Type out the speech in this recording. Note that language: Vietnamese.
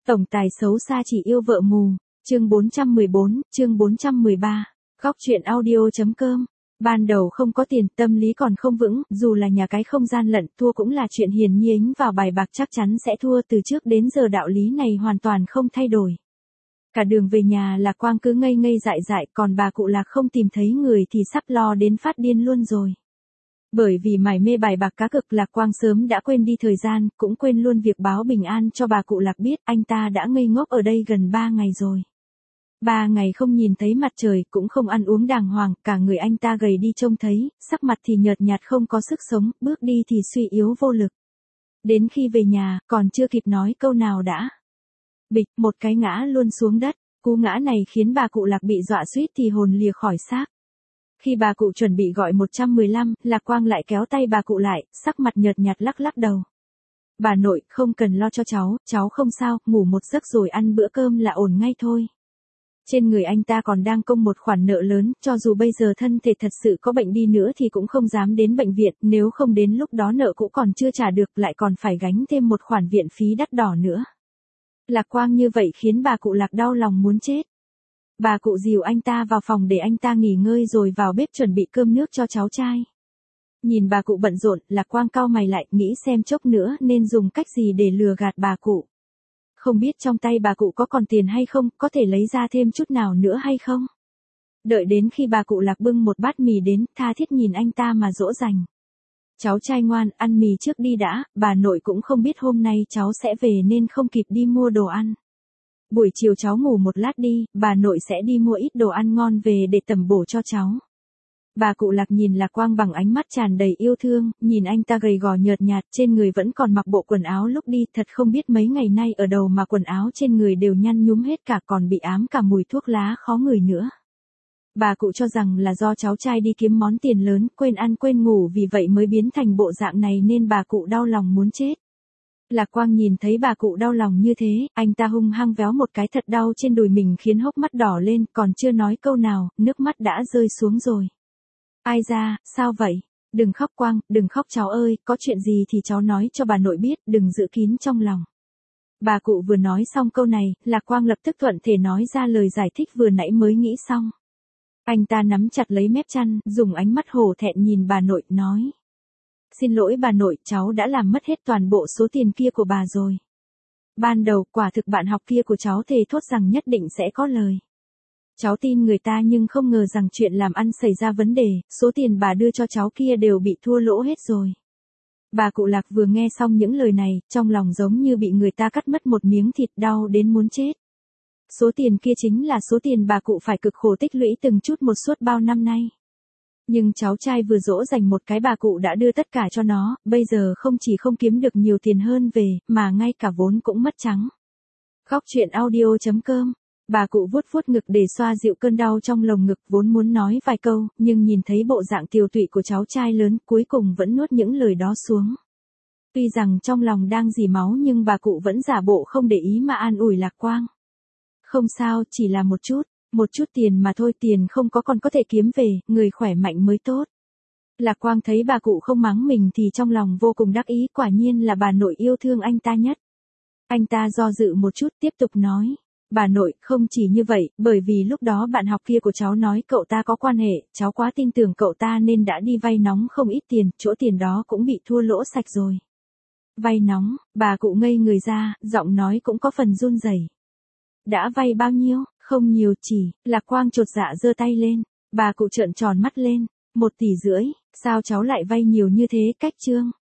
Tổng tài xấu xa chỉ yêu vợ mù. Chương 414, chương 413. Góc truyện audio.com. Ban đầu không có tiền, tâm lý còn không vững, dù là nhà cái không gian lận, thua cũng là chuyện hiển nhiên, vào bài bạc chắc chắn sẽ thua, từ trước đến giờ đạo lý này hoàn toàn không thay đổi. Cả đường về nhà Lạc Quang cứ ngây ngây dại dại, còn bà cụ Lạc không tìm thấy người thì sắp lo đến phát điên luôn rồi. Bởi vì mải mê bài bạc cá cược, Lạc Quang sớm đã quên đi thời gian, cũng quên luôn việc báo bình an cho bà cụ Lạc biết anh ta đã ngây ngốc ở đây gần 3 ngày rồi. 3 ngày không nhìn thấy mặt trời, cũng không ăn uống đàng hoàng, cả người anh ta gầy đi trông thấy, sắc mặt thì nhợt nhạt không có sức sống, bước đi thì suy yếu vô lực. Đến khi về nhà, còn chưa kịp nói câu nào đã. Bịch, một cái ngã luôn xuống đất, cú ngã này khiến bà cụ Lạc bị dọa suýt thì hồn lìa khỏi xác. Khi bà cụ chuẩn bị gọi 115, Lạc Quang lại kéo tay bà cụ lại, sắc mặt nhợt nhạt lắc lắc đầu. Bà nội, không cần lo cho cháu không sao, ngủ một giấc rồi ăn bữa cơm là ổn ngay thôi. Trên người anh ta còn đang công một khoản nợ lớn, cho dù bây giờ thân thể thật sự có bệnh đi nữa thì cũng không dám đến bệnh viện, nếu không đến lúc đó nợ cũ còn chưa trả được lại còn phải gánh thêm một khoản viện phí đắt đỏ nữa. Lạc Quang như vậy khiến bà cụ Lạc đau lòng muốn chết. Bà cụ dìu anh ta vào phòng để anh ta nghỉ ngơi rồi vào bếp chuẩn bị cơm nước cho cháu trai. Nhìn bà cụ bận rộn, Lạc Quang cau mày lại, nghĩ xem chốc nữa nên dùng cách gì để lừa gạt bà cụ. Không biết trong tay bà cụ có còn tiền hay không, có thể lấy ra thêm chút nào nữa hay không. Đợi đến khi bà cụ Lạc bưng một bát mì đến, tha thiết nhìn anh ta mà dỗ dành. Cháu trai ngoan, ăn mì trước đi đã, bà nội cũng không biết hôm nay cháu sẽ về nên không kịp đi mua đồ ăn. Buổi chiều cháu ngủ một lát đi, bà nội sẽ đi mua ít đồ ăn ngon về để tẩm bổ cho cháu. Bà cụ Lạc nhìn Lạc Quang bằng ánh mắt tràn đầy yêu thương, nhìn anh ta gầy gò nhợt nhạt, trên người vẫn còn mặc bộ quần áo lúc đi, thật không biết mấy ngày nay ở đâu mà quần áo trên người đều nhăn nhúm hết cả, còn bị ám cả mùi thuốc lá khó ngửi nữa. Bà cụ cho rằng là do cháu trai đi kiếm món tiền lớn, quên ăn quên ngủ, vì vậy mới biến thành bộ dạng này nên bà cụ đau lòng muốn chết. Lạc Quang nhìn thấy bà cụ đau lòng như thế, anh ta hung hăng véo một cái thật đau trên đùi mình khiến hốc mắt đỏ lên, còn chưa nói câu nào, nước mắt đã rơi xuống rồi. Ai ra, sao vậy? Đừng khóc Quang, đừng khóc cháu ơi, có chuyện gì thì cháu nói cho bà nội biết, đừng giữ kín trong lòng. Bà cụ vừa nói xong câu này, Lạc Quang lập tức thuận thể nói ra lời giải thích vừa nãy mới nghĩ xong. Anh ta nắm chặt lấy mép chăn, dùng ánh mắt hổ thẹn nhìn bà nội, nói. Xin lỗi bà nội, cháu đã làm mất hết toàn bộ số tiền kia của bà rồi. Ban đầu, quả thực bạn học kia của cháu thề thốt rằng nhất định sẽ có lời. Cháu tin người ta nhưng không ngờ rằng chuyện làm ăn xảy ra vấn đề, số tiền bà đưa cho cháu kia đều bị thua lỗ hết rồi. Bà cụ Lạc vừa nghe xong những lời này, trong lòng giống như bị người ta cắt mất một miếng thịt, đau đến muốn chết. Số tiền kia chính là số tiền bà cụ phải cực khổ tích lũy từng chút một suốt bao năm nay. Nhưng cháu trai vừa dỗ dành một cái bà cụ đã đưa tất cả cho nó, bây giờ không chỉ không kiếm được nhiều tiền hơn về, mà ngay cả vốn cũng mất trắng. Góc truyện audio.com. Bà cụ vuốt vuốt ngực để xoa dịu cơn đau trong lồng ngực, vốn muốn nói vài câu, nhưng nhìn thấy bộ dạng tiều tụy của cháu trai lớn, cuối cùng vẫn nuốt những lời đó xuống. Tuy rằng trong lòng đang rỉ máu nhưng bà cụ vẫn giả bộ không để ý mà an ủi Lạc Quang. Không sao, chỉ là một chút tiền mà thôi, tiền không có còn có thể kiếm về, người khỏe mạnh mới tốt. Lạc Quang thấy bà cụ không mắng mình thì trong lòng vô cùng đắc ý, quả nhiên là bà nội yêu thương anh ta nhất. Anh ta do dự một chút tiếp tục nói. Bà nội, không chỉ như vậy, bởi vì lúc đó bạn học kia của cháu nói cậu ta có quan hệ, cháu quá tin tưởng cậu ta nên đã đi vay nóng không ít tiền, chỗ tiền đó cũng bị thua lỗ sạch rồi. Vay nóng, bà cụ ngây người ra, giọng nói cũng có phần run rẩy. Đã vay bao nhiêu? Không nhiều, chỉ. Lạc Quang chột dạ giơ tay lên. Bà cụ trợn tròn mắt lên. 1,5 tỷ, sao cháu lại vay nhiều như thế? Cách chương.